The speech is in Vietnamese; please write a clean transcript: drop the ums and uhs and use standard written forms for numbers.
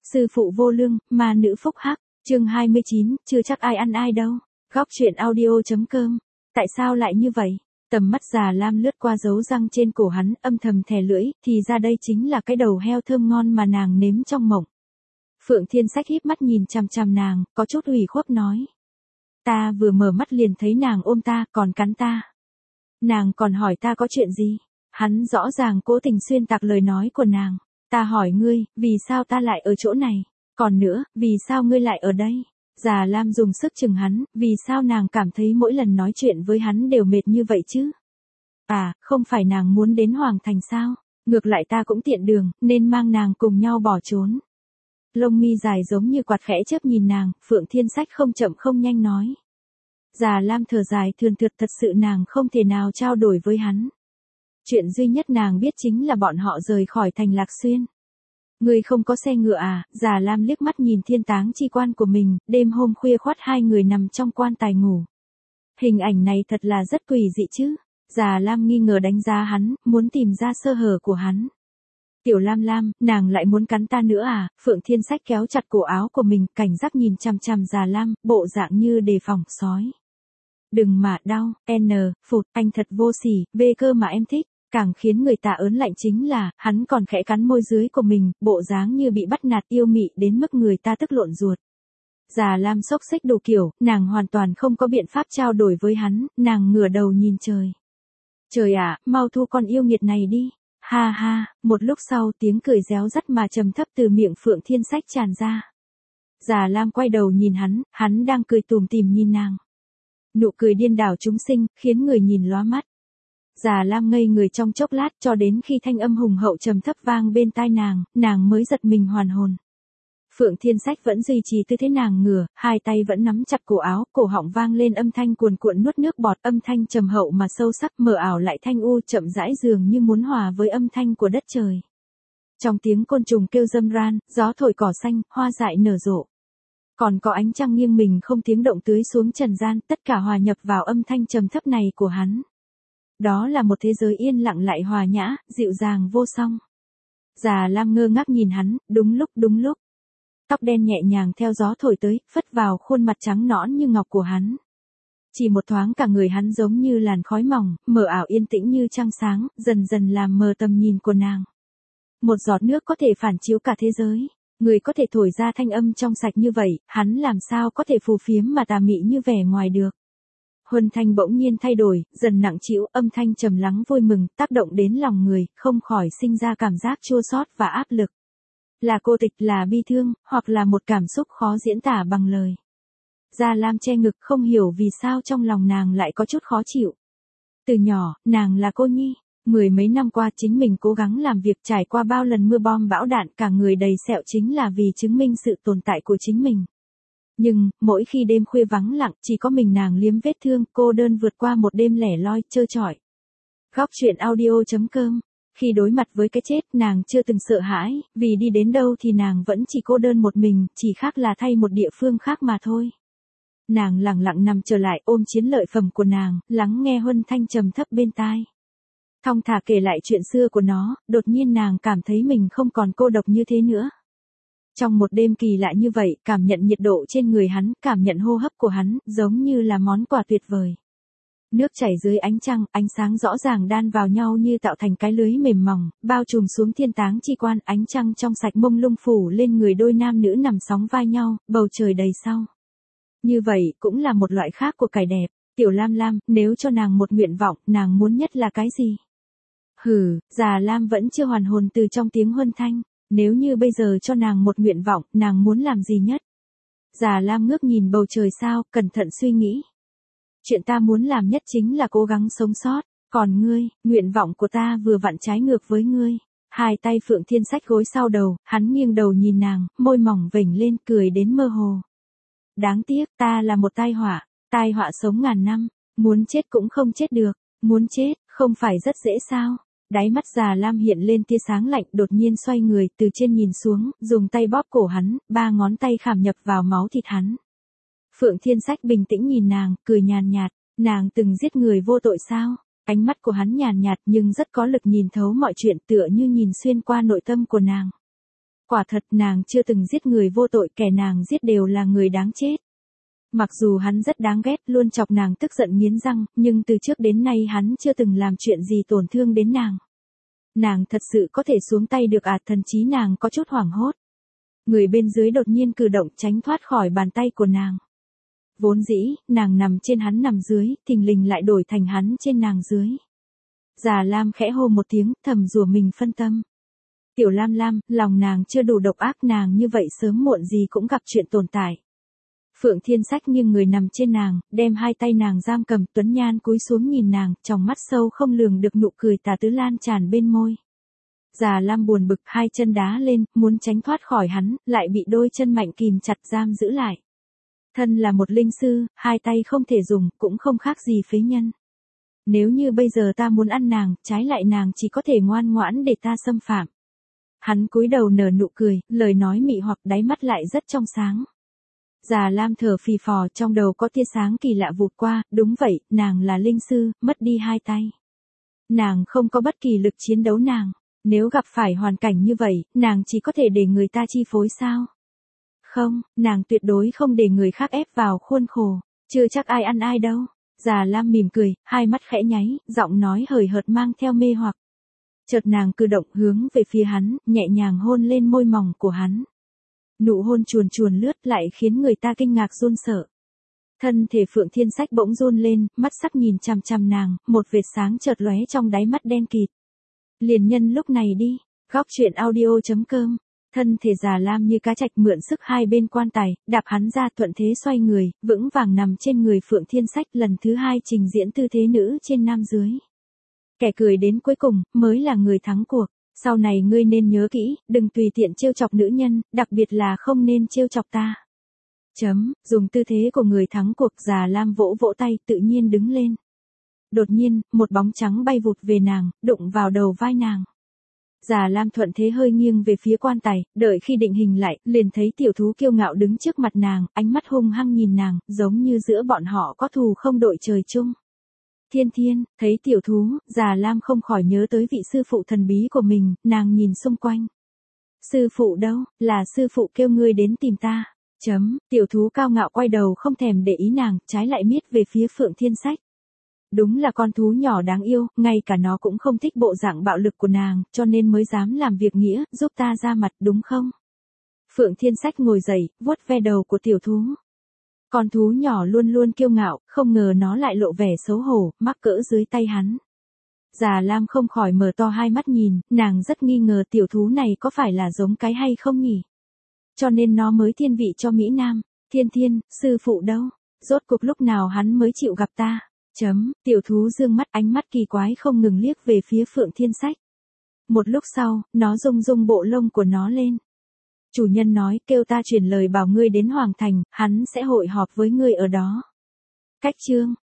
Sư phụ vô lương, ma nữ phúc hắc, chương 29, chưa chắc ai ăn ai đâu. Góc truyện audio.com. Tại sao lại như vậy? Tầm mắt Già Lam lướt qua dấu răng trên cổ hắn, âm thầm thè lưỡi, thì ra đây chính là cái đầu heo thơm ngon mà nàng nếm trong mộng. Phượng Thiên Sách híp mắt nhìn chằm chằm nàng, có chút ủy khuất nói. Ta vừa mở mắt liền thấy nàng ôm ta, còn cắn ta. Nàng còn hỏi ta có chuyện gì? Hắn rõ ràng cố tình xuyên tạc lời nói của nàng. Ta hỏi ngươi, vì sao ta lại ở chỗ này? Còn nữa, vì sao ngươi lại ở đây? Già Lam dùng sức chừng hắn, vì sao nàng cảm thấy mỗi lần nói chuyện với hắn đều mệt như vậy chứ? À, không phải nàng muốn đến Hoàng Thành sao? Ngược lại ta cũng tiện đường, nên mang nàng cùng nhau bỏ trốn. Lông mi dài giống như quạt khẽ chớp nhìn nàng, Phượng Thiên Sách không chậm không nhanh nói. Già Lam thở dài thườn thượt, thật sự nàng không thể nào trao đổi với hắn. Chuyện duy nhất nàng biết chính là bọn họ rời khỏi thành Lạc Xuyên. Người không có xe ngựa à? Già Lam liếc mắt nhìn thiên táng chi quan của mình, đêm hôm khuya khoắt hai người nằm trong quan tài ngủ. Hình ảnh này thật là rất quỷ dị chứ. Già Lam nghi ngờ đánh giá hắn, muốn tìm ra sơ hở của hắn. Tiểu Lam Lam, nàng lại muốn cắn ta nữa à? Phượng Thiên Sách kéo chặt cổ áo của mình, cảnh giác nhìn chằm chằm Già Lam, bộ dạng như đề phòng sói. Đừng mà đau, phụt, anh thật vô sỉ, về cơ mà em thích. Càng khiến người ta ớn lạnh chính là, hắn còn khẽ cắn môi dưới của mình, bộ dáng như bị bắt nạt yêu mị đến mức người ta tức lộn ruột. Già Lam xốc xếch đủ kiểu, nàng hoàn toàn không có biện pháp trao đổi với hắn, nàng ngửa đầu nhìn trời. Trời ạ, mau thu con yêu nghiệt này đi. Ha ha, một lúc sau tiếng cười réo rắt mà trầm thấp từ miệng Phượng Thiên Sách tràn ra. Già Lam quay đầu nhìn hắn đang cười tủm tỉm nhìn nàng. Nụ cười điên đảo chúng sinh, khiến người nhìn lóa mắt. Già Lam ngây người trong chốc lát cho đến khi thanh âm hùng hậu trầm thấp vang bên tai nàng mới giật mình hoàn hồn. Phượng Thiên Sách vẫn duy trì tư thế nàng ngửa, hai tay vẫn nắm chặt cổ áo, cổ họng vang lên âm thanh cuồn cuộn nuốt nước bọt, âm thanh trầm hậu mà sâu sắc, mờ ảo lại thanh u, chậm rãi dường như muốn hòa với âm thanh của đất trời. Trong tiếng côn trùng kêu râm ran, gió thổi cỏ xanh, hoa dại nở rộ. Còn có ánh trăng nghiêng mình không tiếng động tưới xuống trần gian, tất cả hòa nhập vào âm thanh trầm thấp này của hắn. Đó là một thế giới yên lặng lại hòa nhã, dịu dàng vô song. Già Lam ngơ ngác nhìn hắn, đúng lúc. Tóc đen nhẹ nhàng theo gió thổi tới, phất vào khuôn mặt trắng nõn như ngọc của hắn. Chỉ một thoáng cả người hắn giống như làn khói mỏng, mờ ảo yên tĩnh như trăng sáng, dần dần làm mờ tầm nhìn của nàng. Một giọt nước có thể phản chiếu cả thế giới. Người có thể thổi ra thanh âm trong sạch như vậy, hắn làm sao có thể phù phiếm mà tà mị như vẻ ngoài được. Huân thanh bỗng nhiên thay đổi, dần nặng trĩu, âm thanh trầm lắng vui mừng, tác động đến lòng người, không khỏi sinh ra cảm giác chua xót và áp lực. Là cô tịch, là bi thương, hoặc là một cảm xúc khó diễn tả bằng lời. Già Lam che ngực không hiểu vì sao trong lòng nàng lại có chút khó chịu. Từ nhỏ, nàng là cô nhi. 10 mấy năm qua chính mình cố gắng làm việc trải qua bao lần mưa bom bão đạn cả người đầy sẹo chính là vì chứng minh sự tồn tại của chính mình. Nhưng, mỗi khi đêm khuya vắng lặng chỉ có mình nàng liếm vết thương cô đơn vượt qua một đêm lẻ loi trơ trọi. Góc truyện audio.com. Khi đối mặt với cái chết nàng chưa từng sợ hãi, vì đi đến đâu thì nàng vẫn chỉ cô đơn một mình, chỉ khác là thay một địa phương khác mà thôi. Nàng lặng lặng nằm trở lại ôm chiến lợi phẩm của nàng, lắng nghe huân thanh trầm thấp bên tai. Thong thả kể lại chuyện xưa của nó, đột nhiên nàng cảm thấy mình không còn cô độc như thế nữa. Trong một đêm kỳ lạ như vậy, cảm nhận nhiệt độ trên người hắn, cảm nhận hô hấp của hắn, giống như là món quà tuyệt vời. Nước chảy dưới ánh trăng, ánh sáng rõ ràng đan vào nhau như tạo thành cái lưới mềm mỏng, bao trùm xuống thiên táng chi quan, ánh trăng trong sạch mông lung phủ lên người đôi nam nữ nằm sóng vai nhau, bầu trời đầy sao. Như vậy, cũng là một loại khác của cải đẹp. Tiểu Lam Lam, nếu cho nàng một nguyện vọng, nàng muốn nhất là cái gì? Già Lam vẫn chưa hoàn hồn từ trong tiếng huân thanh. Nếu như bây giờ cho nàng một nguyện vọng, nàng muốn làm gì nhất? Già Lam ngước nhìn bầu trời sao, cẩn thận suy nghĩ. Chuyện ta muốn làm nhất chính là cố gắng sống sót. Còn ngươi, nguyện vọng của ta vừa vặn trái ngược với ngươi. Hai tay Phượng Thiên Sách gối sau đầu, hắn nghiêng đầu nhìn nàng, môi mỏng vểnh lên cười đến mơ hồ. Đáng tiếc, ta là một tai họa sống ngàn năm, muốn chết cũng không chết được, muốn chết, không phải rất dễ sao? Đáy mắt Già Lam hiện lên tia sáng lạnh, đột nhiên xoay người, từ trên nhìn xuống, dùng tay bóp cổ hắn, 3 ngón tay khảm nhập vào máu thịt hắn. Phượng Thiên Sách bình tĩnh nhìn nàng, cười nhàn nhạt, nàng từng giết người vô tội sao? Ánh mắt của hắn nhàn nhạt nhưng rất có lực nhìn thấu mọi chuyện, tựa như nhìn xuyên qua nội tâm của nàng. Quả thật nàng chưa từng giết người vô tội, kẻ nàng giết đều là người đáng chết. Mặc dù hắn rất đáng ghét, luôn chọc nàng tức giận nghiến răng, nhưng từ trước đến nay hắn chưa từng làm chuyện gì tổn thương đến nàng. Nàng thật sự có thể xuống tay được à? Thần chí nàng có chút hoảng hốt. Người bên dưới đột nhiên cử động tránh thoát khỏi bàn tay của nàng. Vốn dĩ, nàng nằm trên hắn nằm dưới, thình lình lại đổi thành hắn trên nàng dưới. Già Lam khẽ hô một tiếng, thầm rủa mình phân tâm. Tiểu Lam Lam, lòng nàng chưa đủ độc ác, nàng như vậy sớm muộn gì cũng gặp chuyện tồn tại. Phượng Thiên Sách nghiêng người nằm trên nàng, đem hai tay nàng giam cầm, Tuấn Nhan cúi xuống nhìn nàng, trong mắt sâu không lường được nụ cười tà tứ lan tràn bên môi. Già Lam buồn bực, hai chân đá lên, muốn tránh thoát khỏi hắn, lại bị đôi chân mạnh kìm chặt giam giữ lại. Thân là một linh sư, hai tay không thể dùng, cũng không khác gì phế nhân. Nếu như bây giờ ta muốn ăn nàng, trái lại nàng chỉ có thể ngoan ngoãn để ta xâm phạm. Hắn cúi đầu nở nụ cười, lời nói mị hoặc, đáy mắt lại rất trong sáng. Già Lam thở phì phò, trong đầu có tia sáng kỳ lạ vụt qua, đúng vậy, nàng là linh sư, mất đi hai tay. Nàng không có bất kỳ lực chiến đấu nàng, nếu gặp phải hoàn cảnh như vậy, nàng chỉ có thể để người ta chi phối sao? Không, nàng tuyệt đối không để người khác ép vào khuôn khổ, chưa chắc ai ăn ai đâu. Già Lam mỉm cười, hai mắt khẽ nháy, giọng nói hời hợt mang theo mê hoặc. Chợt nàng cử động hướng về phía hắn, nhẹ nhàng hôn lên môi mỏng của hắn. Nụ hôn chuồn chuồn lướt lại khiến người ta kinh ngạc run sợ. Thân thể Phượng Thiên Sách bỗng run lên, mắt sắc nhìn chằm chằm nàng, một vệt sáng chợt lóe trong đáy mắt đen kịt. Liền nhân lúc này đi, góc truyện audio.com. Thân thể Già Lam như cá trạch mượn sức hai bên quan tài, đạp hắn ra, thuận thế xoay người, vững vàng nằm trên người Phượng Thiên Sách, lần thứ hai trình diễn tư thế nữ trên nam dưới. Kẻ cười đến cuối cùng, mới là người thắng cuộc. Sau này ngươi nên nhớ kỹ, đừng tùy tiện trêu chọc nữ nhân, đặc biệt là không nên trêu chọc ta. Dùng tư thế của người thắng cuộc, Già Lam vỗ vỗ tay, tự nhiên đứng lên. Đột nhiên, một bóng trắng bay vụt về nàng, đụng vào đầu vai nàng. Già Lam thuận thế hơi nghiêng về phía quan tài, đợi khi định hình lại, liền thấy tiểu thú kiêu ngạo đứng trước mặt nàng, ánh mắt hung hăng nhìn nàng, giống như giữa bọn họ có thù không đội trời chung. Thiên Thiên, thấy tiểu thú, Già Lam không khỏi nhớ tới vị sư phụ thần bí của mình, nàng nhìn xung quanh. Sư phụ đâu, là sư phụ kêu ngươi đến tìm ta. Tiểu thú cao ngạo quay đầu không thèm để ý nàng, trái lại miết về phía Phượng Thiên Sách. Đúng là con thú nhỏ đáng yêu, ngay cả nó cũng không thích bộ dạng bạo lực của nàng, cho nên mới dám làm việc nghĩa, giúp ta ra mặt, đúng không? Phượng Thiên Sách ngồi dậy, vuốt ve đầu của tiểu thú. Con thú nhỏ luôn luôn kiêu ngạo, không ngờ nó lại lộ vẻ xấu hổ, mắc cỡ dưới tay hắn. Già Lam không khỏi mở to hai mắt nhìn, nàng rất nghi ngờ tiểu thú này có phải là giống cái hay không nhỉ? Cho nên nó mới thiên vị cho Mỹ Nam. Thiên Thiên, sư phụ đâu? Rốt cuộc lúc nào hắn mới chịu gặp ta? Tiểu thú dương mắt, ánh mắt kỳ quái không ngừng liếc về phía Phượng Thiên Sách. Một lúc sau, nó rung rung bộ lông của nó lên. Chủ nhân nói, kêu ta truyền lời bảo ngươi đến Hoàng Thành, hắn sẽ hội họp với ngươi ở đó. Cách chương